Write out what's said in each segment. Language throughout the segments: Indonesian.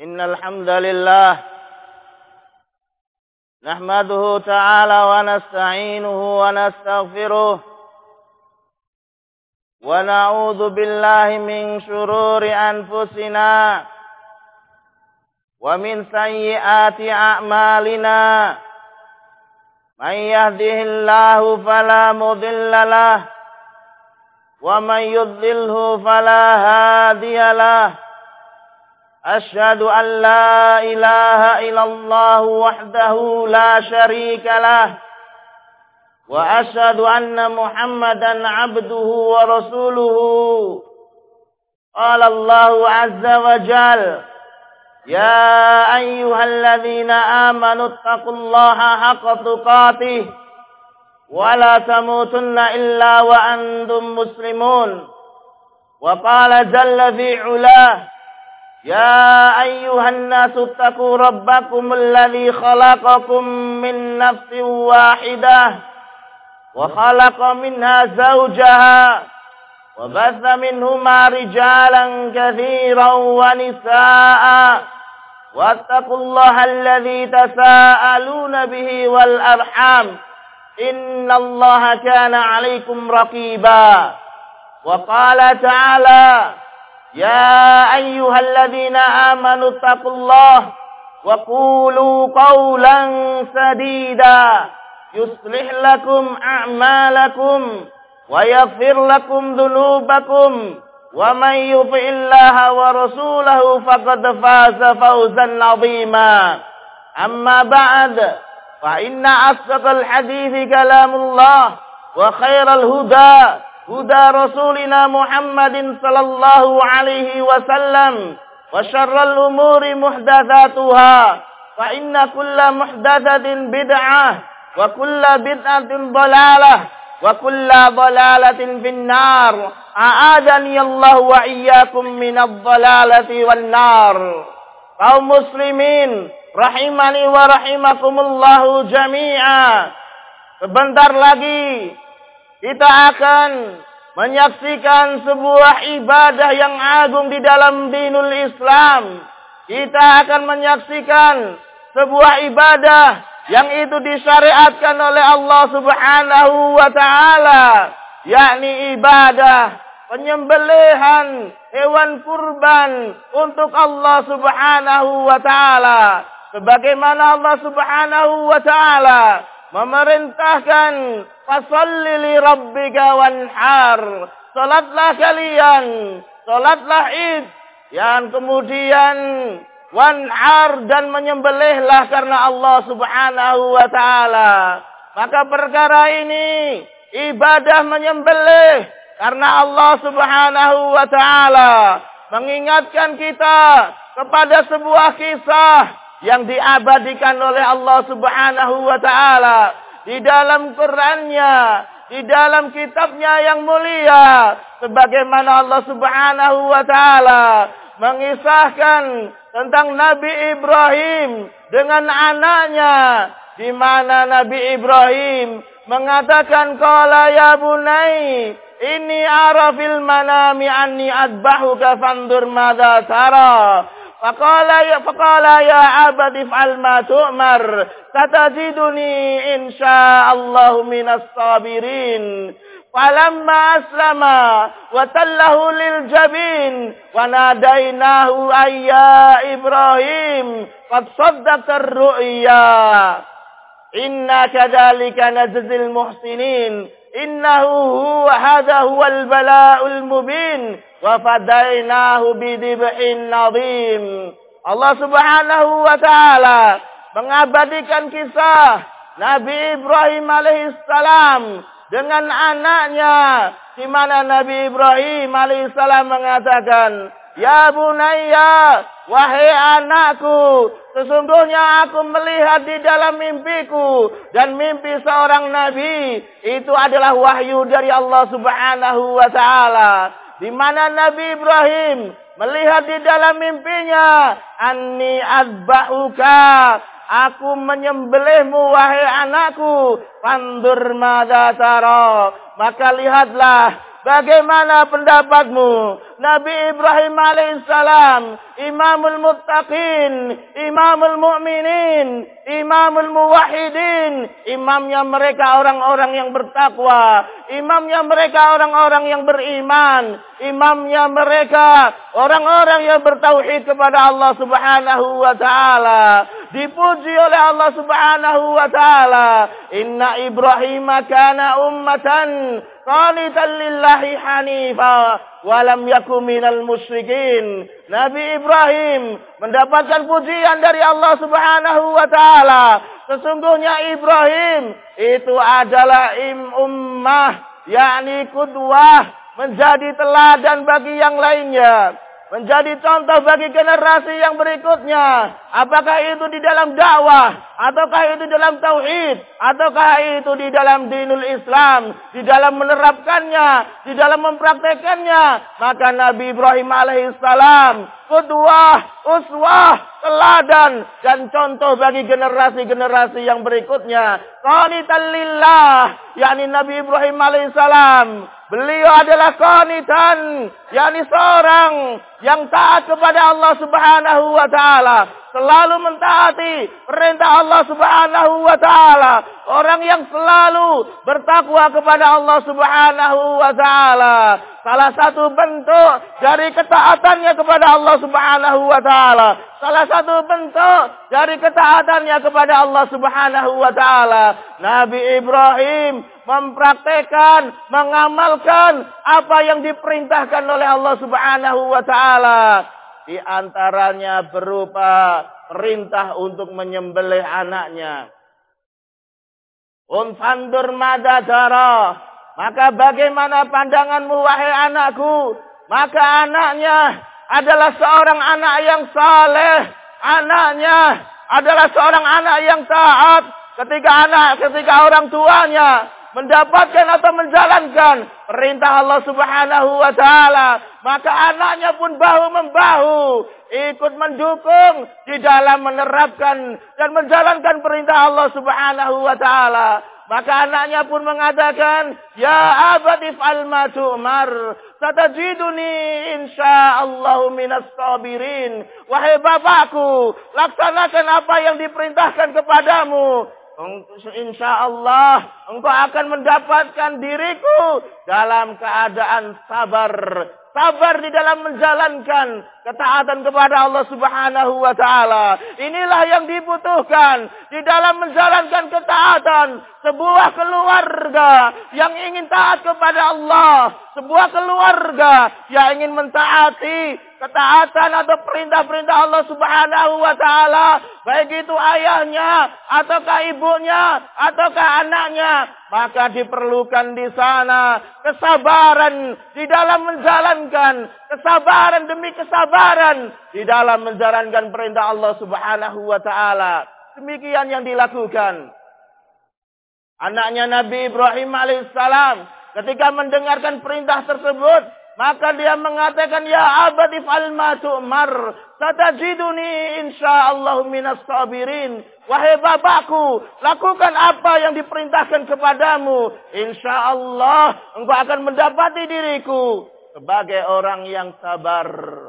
Innal hamdalillah nahmaduhu ta'ala wa nasta'inuhu wa nastaghfiruh wa na'udzu billahi min shururi anfusina wa min sayyiati a'malina. Man yahdihillahu fala mudilla lahu wa man yudlilhu fala hadiya lahu. أشهد أن لا إله إلا الله وحده لا شريك له وأشهد أن محمدا عبده ورسوله. قال الله عز وجل يا أيها الذين آمنوا اتقوا الله حق تقاته ولا تموتن إلا وأنتم مسلمون. وقال جل في علاه يا أيها الناس اتقوا ربكم الذي خلقكم من نفس واحدة وخلق منها زوجها وبث منهما رجالا كثيرا ونساء واتقوا الله الذي تساءلون به والأرحام إن الله كان عليكم رقيبا. وقال تعالى يا أيها الذين آمنوا اتقوا الله وقولوا قولا سديدا يصلح لكم أعمالكم ويغفر لكم ذنوبكم ومن يطع الله ورسوله فقد فاز فوزا عظيما. أما بعد فإن أصدق الحديث كلام الله وخير الهدى هدى رسولنا محمد صلى الله عليه وسلم وشر الأمور محدثاتها فإن كل محدثة بدعة وكل بدعة ضلالة وكل ضلالة في النار. أعاذني الله وإياكم من الضلالة والنار. Kaum muslimin rahimani wa rahimakumullahu jami'a. Sebentar lagi kita akan menyaksikan sebuah ibadah yang agung di dalam dinul Islam. Kita akan menyaksikan sebuah ibadah yang itu disyariatkan oleh Allah Subhanahu wa ta'ala, yakni ibadah penyembelihan hewan kurban untuk Allah Subhanahu wa ta'ala. Sebagaimana Allah Subhanahu wa ta'ala memerintahkan fasalli li rabbika wanhar, salatlah kalian, salatlah id, yang kemudian wanhar dan menyembelihlah karena Allah Subhanahu wa ta'ala. Maka perkara ini ibadah menyembelih karena Allah Subhanahu wa ta'ala mengingatkan kita kepada sebuah kisah yang diabadikan oleh Allah Subhanahu wa ta'ala di dalam Qur'annya, di dalam kitabnya yang mulia, sebagaimana Allah Subhanahu wa ta'ala mengisahkan tentang Nabi Ibrahim dengan anaknya, di mana Nabi Ibrahim mengatakan qala ya bunai inni ara fil manami anni adbahuka fandur madza tara. Faqala ya abadi fa'al ma tu'mar satajiduni insyaallahu minas sabirin. Falamma aslama wa tallahu lil jabin wa nadainahu ayya Ibrahim qad saddaqta ar-ru'ya inna kadzalika najzil muhsinin innahu hadha huwal bala'ul mubin wa fadainahu bidibhin nadhim. Allah Subhanahu wa ta'ala mengabadikan kisah Nabi Ibrahim alaihissalam dengan anaknya, di mana Nabi Ibrahim alaihissalam mengatakan, ya bunayya, wahai anakku, sesungguhnya aku melihat di dalam mimpiku, dan mimpi seorang nabi itu adalah wahyu dari Allah Subhanahu wa ta'ala, di mana Nabi Ibrahim melihat di dalam mimpinya, anni adba'uka, aku menyembelihmu wahai anakku, fandur madza tara, maka lihatlah bagaimana pendapatmu? Nabi Ibrahim alaihissalam, imamul muttaqin, imamul mu'minin, imamul muwahhidin, imamnya mereka orang-orang yang bertakwa, imamnya mereka orang-orang yang beriman, imamnya mereka orang-orang yang bertauhid kepada Allah Subhanahu wa taala. Dipuji oleh Allah Subhanahu wa taala, inna Ibrahim kana ummatan qanitan lillahi hanifa wa lam yakun minal musyrikin. Nabi Ibrahim mendapatkan pujian dari Allah Subhanahu wa taala. Sesungguhnya Ibrahim itu adalah ummah, yakni qudwah, menjadi teladan bagi yang lainnya, menjadi contoh bagi generasi yang berikutnya. Apakah itu di dalam dakwah, ataukah itu dalam tauhid, ataukah itu di dalam dinul Islam, di dalam menerapkannya, di dalam mempraktekannya. Maka Nabi Ibrahim alaihissalam qudwah, uswah, teladan dan contoh bagi generasi-generasi yang berikutnya. Qanitan lillah, yakni Nabi Ibrahim alaihissalam, beliau adalah qanitan, yakni seorang yang taat kepada Allah Subhanahu wa taala, selalu mentaati perintah Allah Subhanahu wa taala, orang yang selalu bertakwa kepada Allah Subhanahu wa taala. Salah satu bentuk dari ketaatannya kepada Allah Subhanahu wa taala, salah satu bentuk dari ketaatannya kepada Allah Subhanahu wa taala, Nabi Ibrahim mempraktekkan, mengamalkan apa yang diperintahkan oleh Allah Subhanahu wa taala. Di antaranya berupa perintah untuk menyembelih anaknya. Unfandur madadara, maka bagaimana pandanganmu wahai anakku? Maka anaknya adalah seorang anak yang saleh, anaknya adalah seorang anak yang taat. Ketika orang tuanya mendapatkan atau menjalankan perintah Allah Subhanahu wa taala, maka anaknya pun bahu-membahu ikut mendukung di dalam menerapkan dan menjalankan perintah Allah Subhanahu wa taala. Maka anaknya pun mengatakan, ya abati fa'al ma tu'mar, satajiduni insyaallahu minas sabirin. Wahai bapakku, laksanakan apa yang diperintahkan kepadamu. Insyaallah engkau akan mendapatkan diriku dalam keadaan sabar. Sabar di dalam menjalankan ketaatan kepada Allah Subhanahu wa taala. Inilah yang dibutuhkan di dalam menjalankan ketaatan. Sebuah keluarga yang ingin taat kepada Allah, sebuah keluarga yang ingin mentaati ketaatan atau perintah-perintah Allah Subhanahu wa taala, baik itu ayahnya ataukah ibunya ataukah anaknya, maka diperlukan di sana kesabaran di dalam menjalankan, kesabaran demi kesabaran di dalam menjalankan perintah Allah Subhanahu wa taala. Demikian yang dilakukan anaknya Nabi Ibrahim alaihissalam. Ketika mendengarkan perintah tersebut, maka dia mengatakan, ya abati fa'al ma tu'mar, satajiduni insyaallahu minas sabirin. Wahai bapakku, lakukan apa yang diperintahkan kepadamu. Insyaallah engkau akan mendapati diriku sebagai orang yang sabar.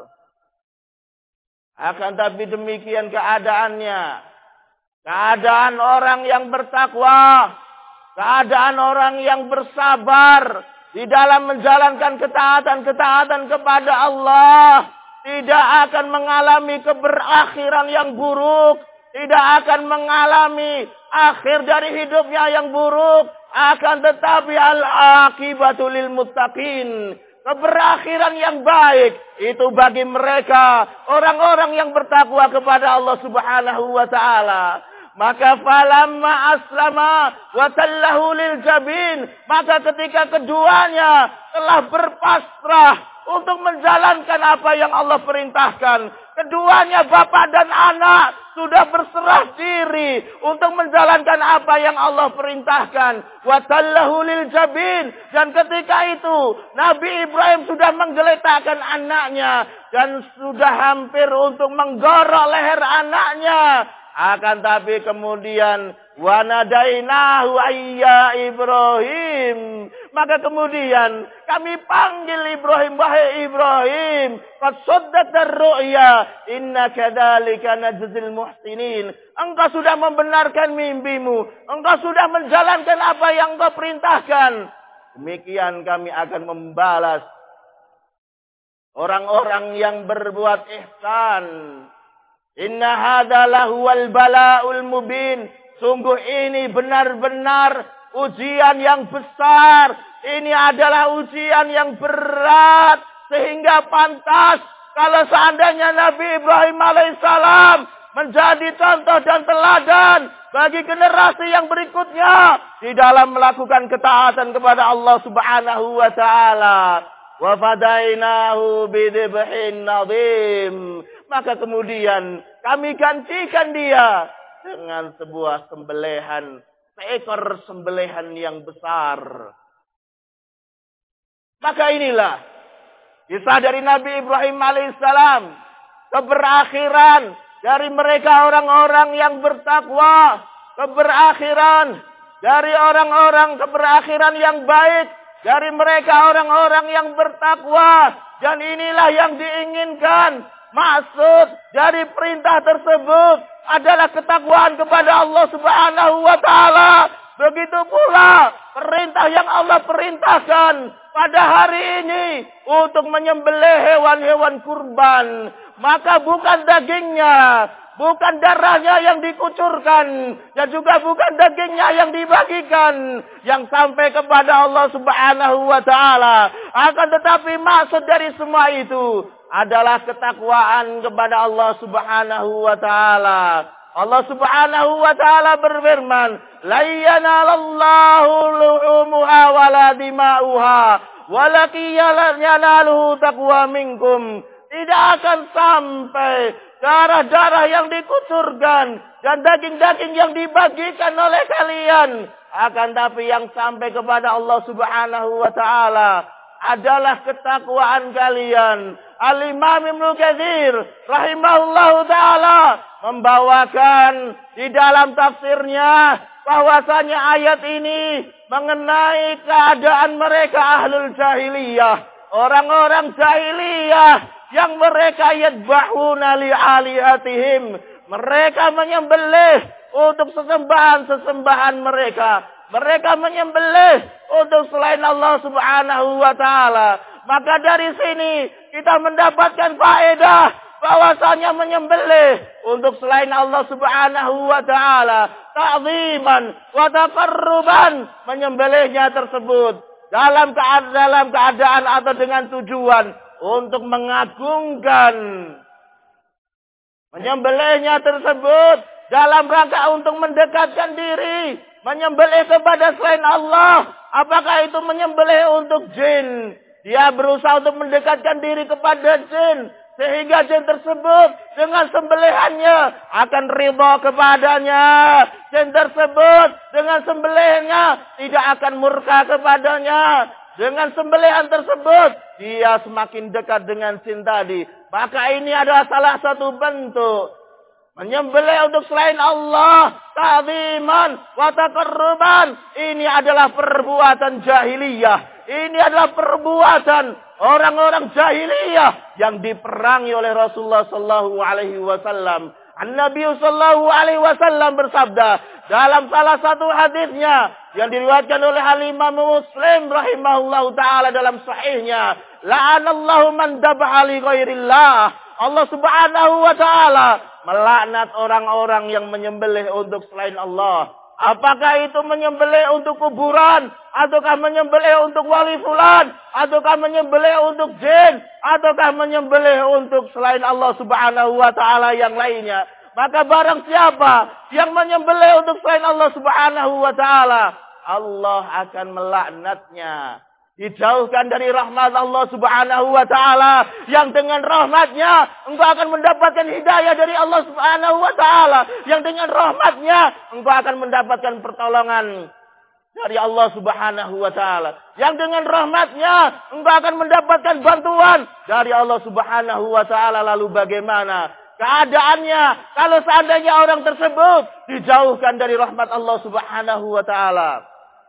Akan tapi demikian keadaannya. Keadaan orang yang bertakwa, keadaan orang yang bersabar di dalam menjalankan ketaatan-ketaatan kepada Allah, tidak akan mengalami keberakhiran yang buruk, tidak akan mengalami akhir dari hidupnya yang buruk, akan tetapi al-aqibatu lil muttaqin. Keberakhiran yang baik itu bagi mereka orang-orang yang bertakwa kepada Allah Subhanahu wa taala. Maka falamma aslama wa tallahu lil jabin, maka ketika keduanya telah berpasrah untuk menjalankan apa yang Allah perintahkan, keduanya bapak dan anak sudah berserah diri untuk menjalankan apa yang Allah perintahkan. Wa tallahu lil jabin, dan ketika itu Nabi Ibrahim sudah menggeletakkan anaknya dan sudah hampir untuk menggorok leher anaknya. Akan tapi kemudian wanadainahu ayya Ibrahim. Maka kemudian kami panggil Ibrahim, wahai Ibrahim, qad saddaqta ar-ru'ya, inna kadzalika najzil muhsinin. Engkau sudah membenarkan mimpimu, engkau sudah menjalankan apa yang engkau perintahkan. Demikian kami akan membalas orang-orang yang berbuat ihsan. Inna hadza lahuwal bala'ul mubin. Sungguh ini benar-benar ujian yang besar. Ini adalah ujian yang berat. Sehingga pantas kalau seandainya Nabi Ibrahim alaihissalam menjadi contoh dan teladan bagi generasi yang berikutnya di dalam melakukan ketaatan kepada Allah Subhanahu wa taala. Wa fadainahu bidhibhin nadhim. Maka kemudian kami gantikan dia dengan sebuah sembelihan, seekor sembelihan yang besar. Maka inilah kisah dari Nabi Ibrahim alaihissalam. Keberakhiran dari mereka orang-orang yang bertakwa. Keberakhiran dari orang-orang keberakhiran yang baik. Dari mereka orang-orang yang bertakwa. Dan inilah yang diinginkan. Maksud dari perintah tersebut adalah ketakwaan kepada Allah Subhanahu wa taala. Begitu pula perintah yang Allah perintahkan pada hari ini untuk menyembelih hewan-hewan kurban. Maka bukan dagingnya, bukan darahnya yang dikucurkan, dan juga bukan dagingnya yang dibagikan yang sampai kepada Allah Subhanahu wa taala. Akan tetapi maksud dari semua itu adalah ketakwaan kepada Allah Subhanahu wa taala. Allah Subhanahu wa taala berfirman, "La yanalallahu luhumuha wala dima'uha, walakin yanaluhu taqwa minkum." Tidak akan sampai darah-darah yang dikucurkan dan daging-daging yang dibagikan oleh kalian. Akan tapi yang sampai kepada Allah Subhanahu wa taala adalah ketakwaan kalian. Al-Imam Ibnu Katsir rahimahullahu taala membawakan di dalam tafsirnya bahwasanya ayat ini mengenai keadaan mereka ahlul jahiliyah, orang-orang jahiliyah yang mereka yadbahuna li alihatihim, mereka menyembelih untuk sesembahan-sesembahan mereka. Mereka menyembelih untuk selain Allah Subhanahu wa taala. Maka dari sini kita mendapatkan faedah bahwasanya menyembelih untuk selain Allah Subhanahu wa taala ta'ziman wa taqarruban, menyembelihnya tersebut dalam keadaan atau dengan tujuan untuk mengagungkan. Menyembelihnya tersebut dalam rangka untuk mendekatkan diri, menyembelih kepada selain Allah. Apakah itu menyembelih untuk jin? Dia berusaha untuk mendekatkan diri kepada jin, sehingga jin tersebut dengan sembelihannya akan ridha kepadanya. Jin tersebut dengan sembelihannya tidak akan murka kepadanya. Dengan sembelihan tersebut dia semakin dekat dengan jin tadi. Maka ini adalah salah satu bentuk menyembelih untuk selain Allah, ta'ziman wa taqarruban. Ini adalah perbuatan jahiliyah. Ini adalah perbuatan orang-orang jahiliyah yang diperangi oleh Rasulullah sallallahu alaihi wasallam. An-Nabi sallallahu alaihi wasallam bersabda dalam salah satu hadisnya yang diriwayatkan oleh Al-Imam Muslim rahimahullahu taala dalam sahihnya, la'anallahu man dabaha li ghairillah. Allah Subhanahu wa taala melaknat orang-orang yang menyembelih untuk selain Allah. Apakah itu menyembelih untuk kuburan, ataukah menyembelih untuk wali fulan, ataukah menyembelih untuk jin, ataukah menyembelih untuk selain Allah Subhanahu wa taala yang lainnya. Maka barang siapa yang menyembelih untuk selain Allah Subhanahu wa taala, Allah akan melaknatnya. Dijauhkan dari rahmat Allah Subhanahu wa taala, yang dengan rahmatnya engkau akan mendapatkan hidayah dari Allah Subhanahu wa taala, yang dengan rahmatnya engkau akan mendapatkan pertolongan dari Allah Subhanahu wa taala, yang dengan rahmatnya engkau akan mendapatkan bantuan dari Allah Subhanahu wa taala. Lalu bagaimana keadaannya kalau seandainya orang tersebut dijauhkan dari rahmat Allah Subhanahu wa taala.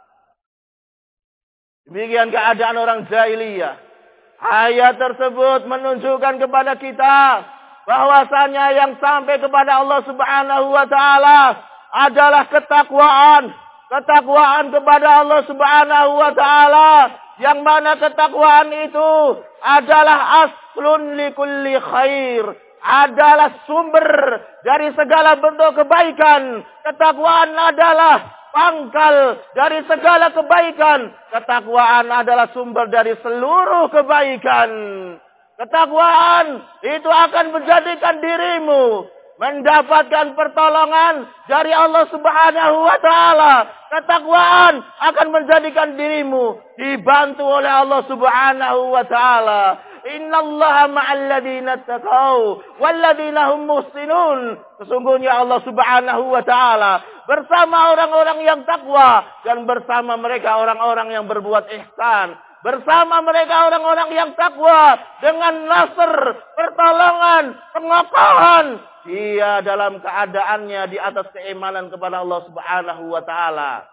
Demikian keadaan orang jahiliyah. Ayat tersebut menunjukkan kepada kita bahwasanya yang sampai kepada Allah Subhanahu wa taala adalah ketakwaan. Ketakwaan kepada Allah Subhanahu wa taala, yang mana ketakwaan itu adalah aslun likulli khair, adalah sumber dari segala bentuk kebaikan. Ketakwaan adalah pangkal dari segala kebaikan. Ketakwaan adalah sumber dari seluruh kebaikan. Ketakwaan itu akan menjadikan dirimu mendapatkan pertolongan dari Allah Subhanahu wa taala. Ketakwaan akan menjadikan dirimu dibantu oleh Allah Subhanahu wa taala. Innallaha ma'al ladzina taqaw wal ladzina hum muhsinun. Sesungguhnya Allah Subhanahu wa taala bersama orang-orang yang takwa dan bersama mereka orang-orang yang berbuat ihsan. Bersama mereka orang-orang yang takwa dengan nasr, pertolongan, pengokohan. Dia dalam keadaannya di atas keimanan kepada Allah Subhanahu wa taala.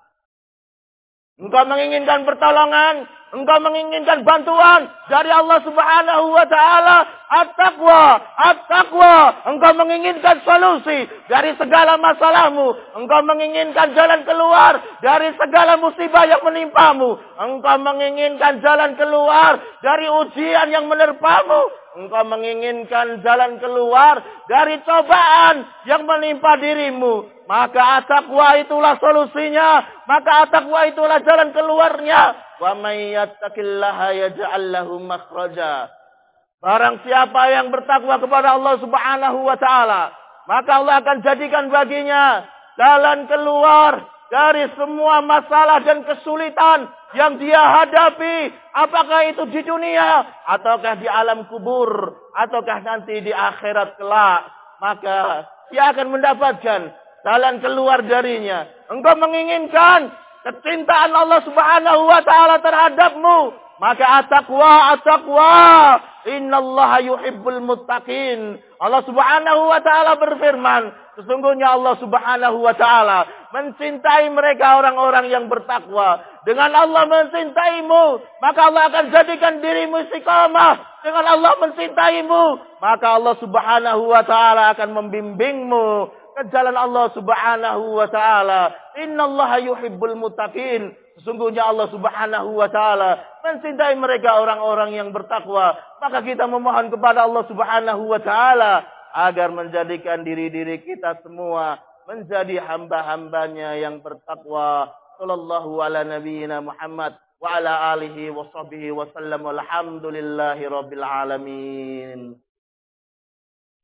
Engkau menginginkan pertolongan, engkau menginginkan bantuan dari Allah Subhanahu wa taala, at-taqwa, at-taqwa. Engkau menginginkan solusi dari segala masalahmu, engkau menginginkan jalan keluar dari segala musibah yang menimpamu, engkau menginginkan jalan keluar dari ujian yang menerpamu, engkau menginginkan jalan keluar dari cobaan yang menimpa dirimu. Maka at-taqwa itulah solusinya. Maka at-taqwa itulah jalan keluarnya. Wa may yattaqillaha yaj'al lahu makhraja. Barang siapa yang bertakwa kepada Allah Subhanahu wa taala, maka Allah akan jadikan baginya jalan keluar dari semua masalah dan kesulitan yang dia hadapi, apakah itu di dunia ataukah di alam kubur ataukah nanti di akhirat kelak. Maka dia akan mendapatkan jalan keluar darinya. Engkau menginginkan kecintaan Allah Subhanahu wa taala terhadapmu, maka at-taqwa, at-taqwa. Innallaha yuhibbul muttaqin. Allah Subhanahu wa taala berfirman, sesungguhnya Allah Subhanahu wa taala mencintai mereka orang-orang yang bertakwa. Dengan Allah mencintaimu, maka Allah akan jadikan dirimu istiqamah. Dengan Allah mencintaimu, maka Allah Subhanahu wa taala akan membimbingmu ke jalan Allah Subhanahu wa taala. Innallaha yuhibbul muttaqin. Sesungguhnya Allah Subhanahu wa taala mencintai mereka orang-orang yang bertakwa. Maka kita memohon kepada Allah Subhanahu wa taala agar menjadikan diri-diri kita semua menjadi hamba-hambanya yang bertakwa. Sallallahu ala nabiyyina Muhammad wa ala alihi wa sahbihi wa sallam. Walhamdulillahi rabbil alamin.